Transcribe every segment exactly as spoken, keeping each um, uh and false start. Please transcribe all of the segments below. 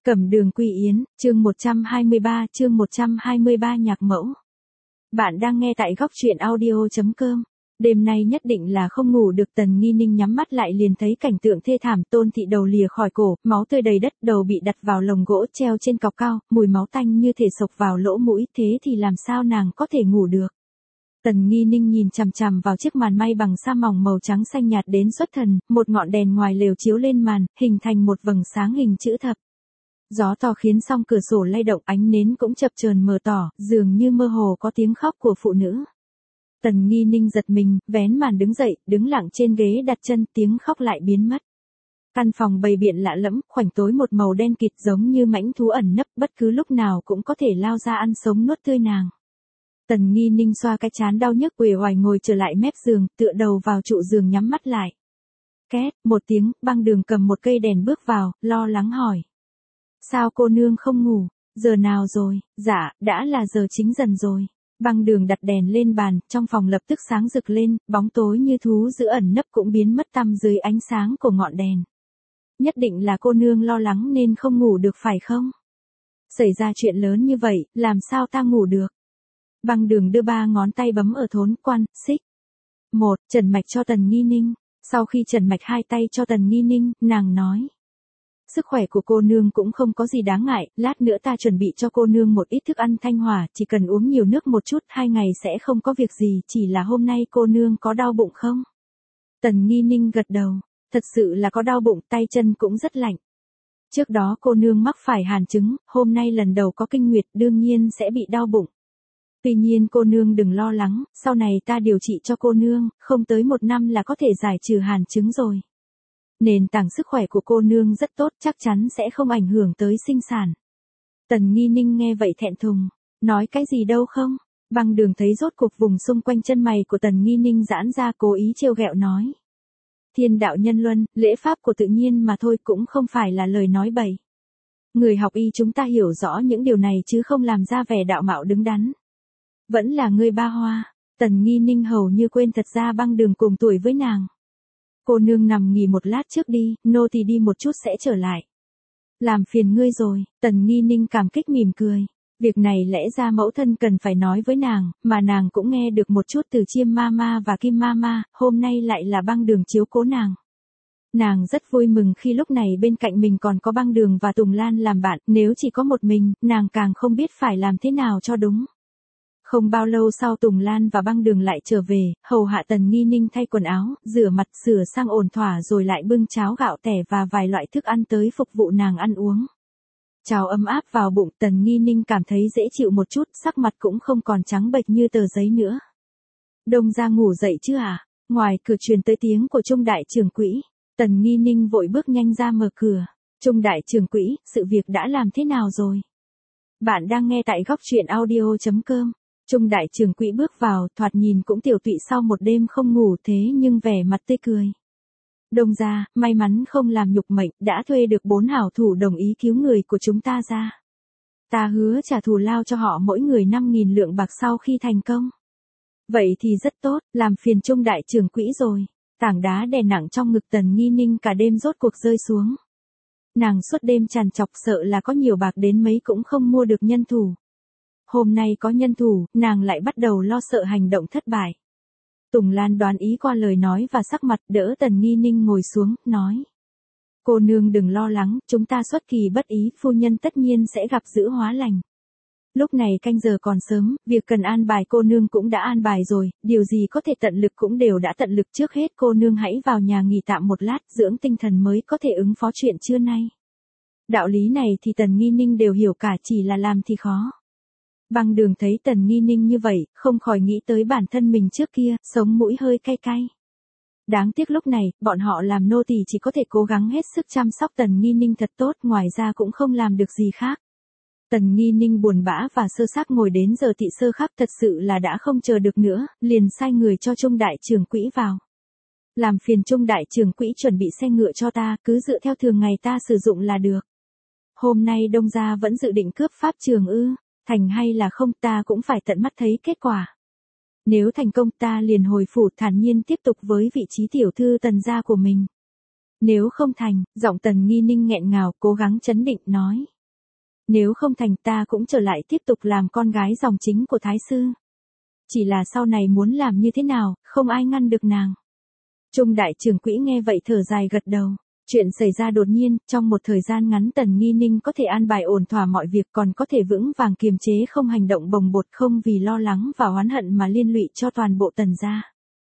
Cẩm Đường Quy Yến, chương một trăm hai mươi ba, chương một trăm hai mươi ba nhạc mẫu. Bạn đang nghe tại góc truyện audio chấm com. Đêm nay nhất định là không ngủ được. Tần Nghi Ninh nhắm mắt lại liền thấy cảnh tượng thê thảm. Tôn Thị đầu lìa khỏi cổ, máu tươi đầy đất, đầu bị đặt vào lồng gỗ treo trên cọc cao, mùi máu tanh như thể sộc vào lỗ mũi, thế thì làm sao nàng có thể ngủ được. Tần Nghi Ninh nhìn chằm chằm vào chiếc màn may bằng sa mỏng màu trắng xanh nhạt đến xuất thần, một ngọn đèn ngoài lều chiếu lên màn, hình thành một vầng sáng hình chữ thập. Gió to khiến song cửa sổ lay động, ánh nến cũng chập chờn mờ tỏ, dường như mơ hồ có tiếng khóc của phụ nữ. Tần Nghi Ninh giật mình, vén màn đứng dậy, đứng lặng trên ghế đặt chân, tiếng khóc lại biến mất. Căn phòng bày biện lạ lẫm, khoảnh tối một màu đen kịt giống như mãnh thú ẩn nấp, bất cứ lúc nào cũng có thể lao ra ăn sống nuốt tươi nàng. Tần Nghi Ninh xoa cái trán đau nhức uể oải ngồi trở lại mép giường, tựa đầu vào trụ giường nhắm mắt lại. Két, một tiếng, Băng Đường cầm một cây đèn bước vào, lo lắng hỏi. Sao cô nương không ngủ, giờ nào rồi? Dạ, đã là giờ chính dần rồi. Băng Đường đặt đèn lên bàn, trong phòng lập tức sáng rực lên, bóng tối như thú dữ ẩn nấp cũng biến mất tăm dưới ánh sáng của ngọn đèn. Nhất định là cô nương lo lắng nên không ngủ được phải không? Xảy ra chuyện lớn như vậy, làm sao ta ngủ được? Băng Đường đưa ba ngón tay bấm ở thốn quan, xích. Một, trần mạch cho Tần Nghi Ninh. Sau khi trần mạch hai tay cho Tần Nghi Ninh, nàng nói. Sức khỏe của cô nương cũng không có gì đáng ngại, lát nữa ta chuẩn bị cho cô nương một ít thức ăn thanh hỏa, chỉ cần uống nhiều nước một chút, hai ngày sẽ không có việc gì, chỉ là hôm nay cô nương có đau bụng không? Tần Nghi Ninh gật đầu, thật sự là có đau bụng, tay chân cũng rất lạnh. Trước đó cô nương mắc phải hàn chứng, hôm nay lần đầu có kinh nguyệt, đương nhiên sẽ bị đau bụng. Tuy nhiên cô nương đừng lo lắng, sau này ta điều trị cho cô nương, không tới một năm là có thể giải trừ hàn chứng rồi. Nền tảng sức khỏe của cô nương rất tốt, chắc chắn sẽ không ảnh hưởng tới sinh sản. Tần Nghi Ninh nghe vậy thẹn thùng, nói cái gì đâu không? Băng Đường thấy rốt cuộc vùng xung quanh chân mày của Tần Nghi Ninh giãn ra, cố ý trêu ghẹo nói. Thiên đạo nhân luân, lễ pháp của tự nhiên mà thôi, cũng không phải là lời nói bậy. Người học y chúng ta hiểu rõ những điều này chứ không làm ra vẻ đạo mạo đứng đắn. Vẫn là ngươi ba hoa. Tần Nghi Ninh hầu như quên thật ra Băng Đường cùng tuổi với nàng. Cô nương nằm nghỉ một lát trước đi, nô tỳ đi một chút sẽ trở lại. Làm phiền ngươi rồi. Tần Nghi Ninh cảm kích mỉm cười. Việc này lẽ ra mẫu thân cần phải nói với nàng, mà nàng cũng nghe được một chút từ Chiêm Mama và Kim Mama, hôm nay lại là Băng Đường chiếu cố nàng. Nàng rất vui mừng khi lúc này bên cạnh mình còn có Băng Đường và Tùng Lan làm bạn, nếu chỉ có một mình, nàng càng không biết phải làm thế nào cho đúng. Không bao lâu sau Tùng Lan và Băng Đường lại trở về, hầu hạ Tần Nghi Ninh thay quần áo, rửa mặt, sửa sang ổn thỏa rồi lại bưng cháo gạo tẻ và vài loại thức ăn tới phục vụ nàng ăn uống. Cháo ấm áp vào bụng, Tần Nghi Ninh cảm thấy dễ chịu một chút, sắc mặt cũng không còn trắng bệch như tờ giấy nữa. Đông ra ngủ dậy chứ à? Ngoài cửa truyền tới tiếng của Trung đại trưởng quỹ. Tần Nghi Ninh vội bước nhanh ra mở cửa. Trung đại trưởng quỹ, sự việc đã làm thế nào rồi? Bạn đang nghe tại góc truyện audio chấm com. Trung đại trưởng quỹ bước vào, thoạt nhìn cũng tiểu tụy sau một đêm không ngủ, thế nhưng vẻ mặt tươi cười. Đông gia, may mắn không làm nhục mệnh, đã thuê được bốn hảo thủ đồng ý cứu người của chúng ta ra. Ta hứa trả thù lao cho họ mỗi người năm nghìn lượng bạc sau khi thành công. Vậy thì rất tốt, làm phiền Trung đại trưởng quỹ rồi. Tảng đá đè nặng trong ngực Tần Nghi Ninh cả đêm rốt cuộc rơi xuống. Nàng suốt đêm trằn trọc sợ là có nhiều bạc đến mấy cũng không mua được nhân thủ. Hôm nay có nhân thủ, nàng lại bắt đầu lo sợ hành động thất bại. Tùng Lan đoán ý qua lời nói và sắc mặt, đỡ Tần Nghi Ninh ngồi xuống, nói. Cô nương đừng lo lắng, chúng ta xuất kỳ bất ý, phu nhân tất nhiên sẽ gặp dữ hóa lành. Lúc này canh giờ còn sớm, việc cần an bài cô nương cũng đã an bài rồi, điều gì có thể tận lực cũng đều đã tận lực, trước hết cô nương hãy vào nhà nghỉ tạm một lát, dưỡng tinh thần mới có thể ứng phó chuyện trưa nay. Đạo lý này thì Tần Nghi Ninh đều hiểu cả, chỉ là làm thì khó. Băng Đường thấy Tần Nghi Ninh như vậy, không khỏi nghĩ tới bản thân mình trước kia, sống mũi hơi cay cay. Đáng tiếc lúc này, bọn họ làm nô tỳ chỉ có thể cố gắng hết sức chăm sóc Tần Nghi Ninh thật tốt, ngoài ra cũng không làm được gì khác. Tần Nghi Ninh buồn bã và sơ xác ngồi đến giờ thị sơ khắc, thật sự là đã không chờ được nữa, liền sai người cho Trung đại trưởng quỹ vào. Làm phiền Trung đại trưởng quỹ chuẩn bị xe ngựa cho ta, cứ dựa theo thường ngày ta sử dụng là được. Hôm nay Đông gia vẫn dự định cướp pháp trường ư? Thành hay là không ta cũng phải tận mắt thấy kết quả. Nếu thành công ta liền hồi phủ thản nhiên tiếp tục với vị trí tiểu thư Tần gia của mình. Nếu không thành, giọng Tần Nghi Ninh nghẹn ngào cố gắng chấn định nói. Nếu không thành ta cũng trở lại tiếp tục làm con gái dòng chính của Thái sư. Chỉ là sau này muốn làm như thế nào, không ai ngăn được nàng. Trung đại trưởng quỹ nghe vậy thở dài gật đầu. Chuyện xảy ra đột nhiên, trong một thời gian ngắn Tần Nghi Ninh có thể an bài ổn thỏa mọi việc, còn có thể vững vàng kiềm chế không hành động bồng bột, không vì lo lắng và oán hận mà liên lụy cho toàn bộ Tần gia.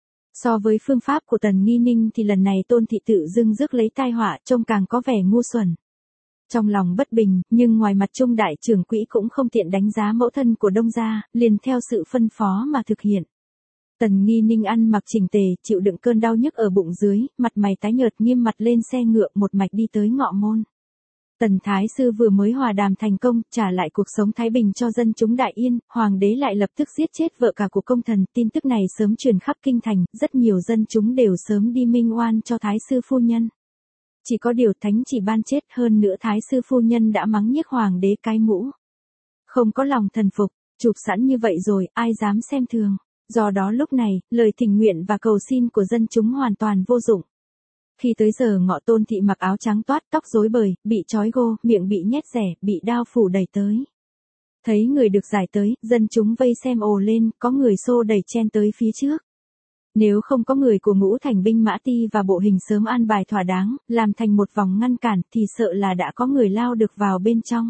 So với phương pháp của Tần Nghi Ninh thì lần này Tôn thị tự dưng rước lấy tai họa, trông càng có vẻ ngu xuẩn. Trong lòng bất bình, nhưng ngoài mặt Trung đại trưởng quỹ cũng không tiện đánh giá mẫu thân của Đông gia, liền theo sự phân phó mà thực hiện. Tần Nghi Ninh ăn mặc chỉnh tề, chịu đựng cơn đau nhức ở bụng dưới, mặt mày tái nhợt nghiêm mặt lên xe ngựa một mạch đi tới ngọ môn. Tần Thái sư vừa mới hòa đàm thành công, trả lại cuộc sống thái bình cho dân chúng Đại Yên, hoàng đế lại lập tức giết chết vợ cả của công thần. Tin tức này sớm truyền khắp kinh thành, rất nhiều dân chúng đều sớm đi minh oan cho Thái sư phu nhân. Chỉ có điều thánh chỉ ban chết, hơn nữa Thái sư phu nhân đã mắng nhiếc hoàng đế cái mũ. Không có lòng thần phục, chụp sẵn như vậy rồi, ai dám xem thường. Do đó lúc này, lời thỉnh nguyện và cầu xin của dân chúng hoàn toàn vô dụng. Khi tới giờ ngọ Tôn thị mặc áo trắng toát, tóc rối bời, bị trói gô, miệng bị nhét rẻ, bị đao phủ đẩy tới. Thấy người được giải tới, dân chúng vây xem ồ lên, có người xô đẩy chen tới phía trước. Nếu không có người của Ngũ Thành binh mã ti và bộ hình sớm an bài thỏa đáng, làm thành một vòng ngăn cản thì sợ là đã có người lao được vào bên trong.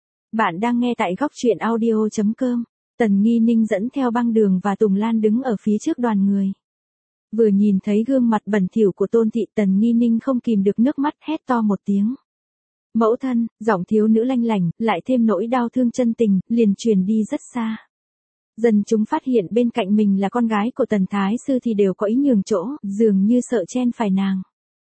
Bạn đang nghe tại góc truyện audio chấm com. Tần Nghi Ninh dẫn theo Băng Đường và Tùng Lan đứng ở phía trước đoàn người. Vừa nhìn thấy gương mặt bẩn thỉu của Tôn thị, Tần Nghi Ninh không kìm được nước mắt, hét to một tiếng. Mẫu thân, giọng thiếu nữ lanh lảnh, lại thêm nỗi đau thương chân tình, liền truyền đi rất xa. Dân chúng phát hiện bên cạnh mình là con gái của Tần Thái sư thì đều có ý nhường chỗ, dường như sợ chen phải nàng.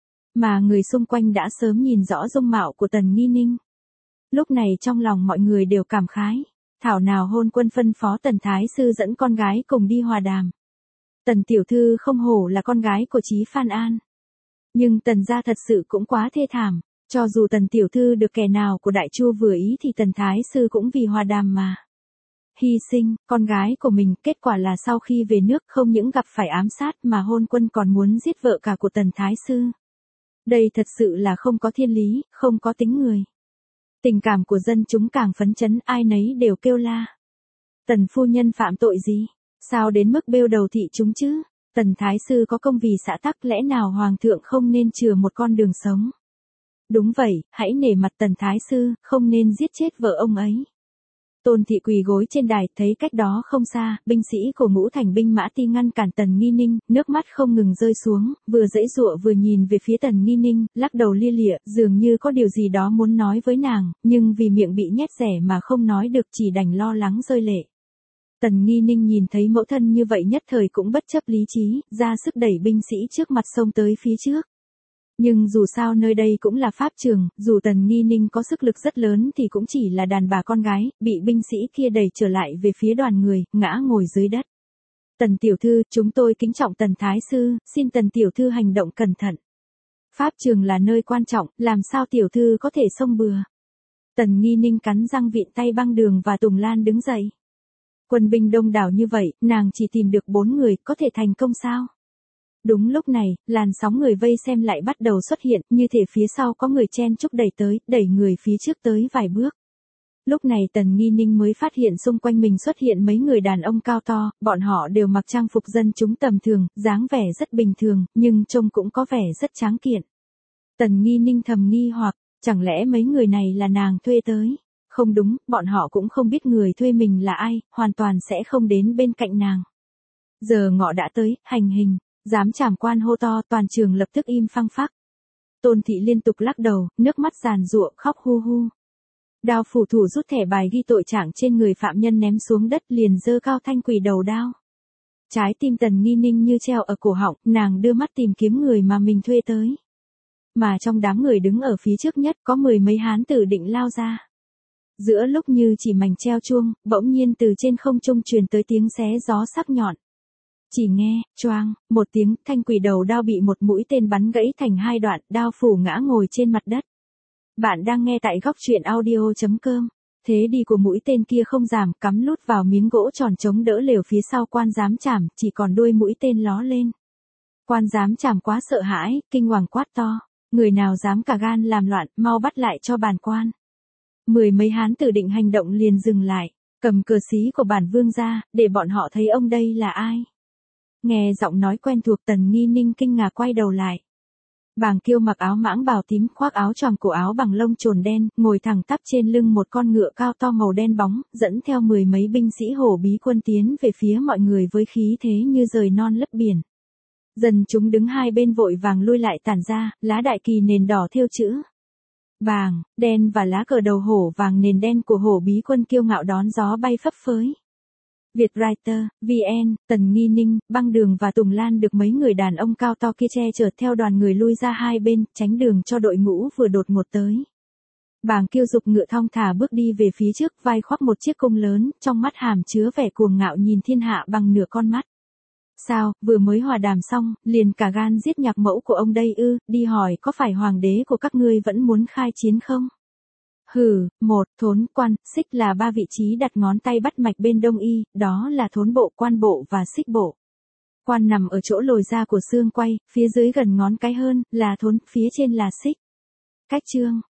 Mà người xung quanh đã sớm nhìn rõ dung mạo của Tần Nghi Ninh. Lúc này trong lòng mọi người đều cảm khái. Thảo nào hôn quân phân phó Tần Thái sư dẫn con gái cùng đi hòa đàm. Tần tiểu thư không hổ là con gái của Chí Phan An. Nhưng Tần gia thật sự cũng quá thê thảm, cho dù Tần tiểu thư được kẻ nào của Đại Chu vừa ý thì Tần Thái sư cũng vì hòa đàm mà hy sinh con gái của mình, kết quả là sau khi về nước không những gặp phải ám sát mà hôn quân còn muốn giết vợ cả của Tần Thái sư. Đây thật sự là không có thiên lý, không có tính người. Tình cảm của dân chúng càng phấn chấn, ai nấy đều kêu la. Tần phu nhân phạm tội gì? Sao đến mức bêu đầu thị chúng chứ? Tần Thái sư có công vì xã tắc, lẽ nào hoàng thượng không nên chừa một con đường sống? Đúng vậy, hãy nể mặt Tần Thái sư, không nên giết chết vợ ông ấy. Tôn thị quỳ gối trên đài, thấy cách đó không xa, binh sĩ của Ngũ Thành binh mã ti ngăn cản Tần Nghi Ninh, nước mắt không ngừng rơi xuống, vừa giãy giụa vừa nhìn về phía Tần Nghi Ninh, lắc đầu lia lịa, dường như có điều gì đó muốn nói với nàng, nhưng vì miệng bị nhét rẻ mà không nói được, chỉ đành lo lắng rơi lệ. Tần Nghi Ninh nhìn thấy mẫu thân như vậy nhất thời cũng bất chấp lý trí, ra sức đẩy binh sĩ trước mặt xông tới phía trước. Nhưng dù sao nơi đây cũng là pháp trường, dù Tần Nghi Ninh có sức lực rất lớn thì cũng chỉ là đàn bà con gái, bị binh sĩ kia đẩy trở lại về phía đoàn người, ngã ngồi dưới đất. Tần tiểu thư, chúng tôi kính trọng Tần Thái sư, xin Tần tiểu thư hành động cẩn thận. Pháp trường là nơi quan trọng, làm sao tiểu thư có thể xông bừa. Tần Nghi Ninh cắn răng vịn tay Băng Đường và Tùng Lan đứng dậy. Quân binh đông đảo như vậy, nàng chỉ tìm được bốn người, có thể thành công sao? Đúng lúc này, làn sóng người vây xem lại bắt đầu xuất hiện, như thể phía sau có người chen chúc đẩy tới, đẩy người phía trước tới vài bước. Lúc này Tần Nghi Ninh mới phát hiện xung quanh mình xuất hiện mấy người đàn ông cao to, bọn họ đều mặc trang phục dân chúng tầm thường, dáng vẻ rất bình thường, nhưng trông cũng có vẻ rất tráng kiện. Tần Nghi Ninh thầm nghi hoặc, chẳng lẽ mấy người này là nàng thuê tới? Không đúng, bọn họ cũng không biết người thuê mình là ai, hoàn toàn sẽ không đến bên cạnh nàng. Giờ ngọ đã tới, hành hình. Dám trảm quan hô to, toàn trường lập tức im phăng phắc. Tôn thị liên tục lắc đầu, nước mắt giàn giụa, khóc hu hu. Đao phủ thủ rút thẻ bài ghi tội trạng trên người phạm nhân ném xuống đất, liền giơ cao thanh quỷ đầu đao. Trái tim Tần Nghi Ninh như treo ở cổ họng, nàng đưa mắt tìm kiếm người mà mình thuê tới. Mà trong đám người đứng ở phía trước nhất có mười mấy hán tử định lao ra. Giữa lúc như chỉ mảnh treo chuông, bỗng nhiên từ trên không trung truyền tới tiếng xé gió sắc nhọn. Chỉ nghe, choang, một tiếng, thanh quỷ đầu đao bị một mũi tên bắn gãy thành hai đoạn, đao phủ ngã ngồi trên mặt đất. Bạn đang nghe tại góc truyện audio chấm com. Thế đi của mũi tên kia không giảm, cắm lút vào miếng gỗ tròn chống đỡ lều phía sau quan giám trảm, chỉ còn đuôi mũi tên ló lên. Quan giám trảm quá sợ hãi, kinh hoàng quát to. Người nào dám cả gan làm loạn, mau bắt lại cho bản quan. mười mấy hán tử định hành động liền dừng lại, cầm cờ xí của bản vương ra, để bọn họ thấy ông đây là ai. Nghe giọng nói quen thuộc Tần Nghi Ninh kinh ngạc quay đầu lại. Bàng Kiêu mặc áo mãng bào tím, khoác áo choàng cổ áo bằng lông trồn đen, ngồi thẳng tắp trên lưng một con ngựa cao to màu đen bóng, dẫn theo mười mấy binh sĩ hổ bí quân tiến về phía mọi người với khí thế như rời non lấp biển. Dần chúng đứng hai bên vội vàng lui lại tản ra, lá đại kỳ nền đỏ thêu chữ vàng, đen và lá cờ đầu hổ vàng nền đen của hổ bí quân kiêu ngạo đón gió bay phấp phới. Vietwriter, vê en, Tần Nghi Ninh, Băng Đường và Tùng Lan được mấy người đàn ông cao to kia che chở theo đoàn người lui ra hai bên, tránh đường cho đội ngũ vừa đột ngột tới. Bàng Kiêu dục ngựa thong thả bước đi về phía trước, vai khoác một chiếc cung lớn, trong mắt hàm chứa vẻ cuồng ngạo nhìn thiên hạ bằng nửa con mắt. Sao, vừa mới hòa đàm xong, liền cả gan giết nhạc mẫu của ông đây ư, đi hỏi có phải hoàng đế của các ngươi vẫn muốn khai chiến không? Hừ, một, thốn, quan, xích là ba vị trí đặt ngón tay bắt mạch bên đông y, đó là thốn bộ, quan bộ và xích bộ. Quan nằm ở chỗ lồi ra của xương quay, phía dưới gần ngón cái hơn, là thốn, phía trên là xích. Cách chương.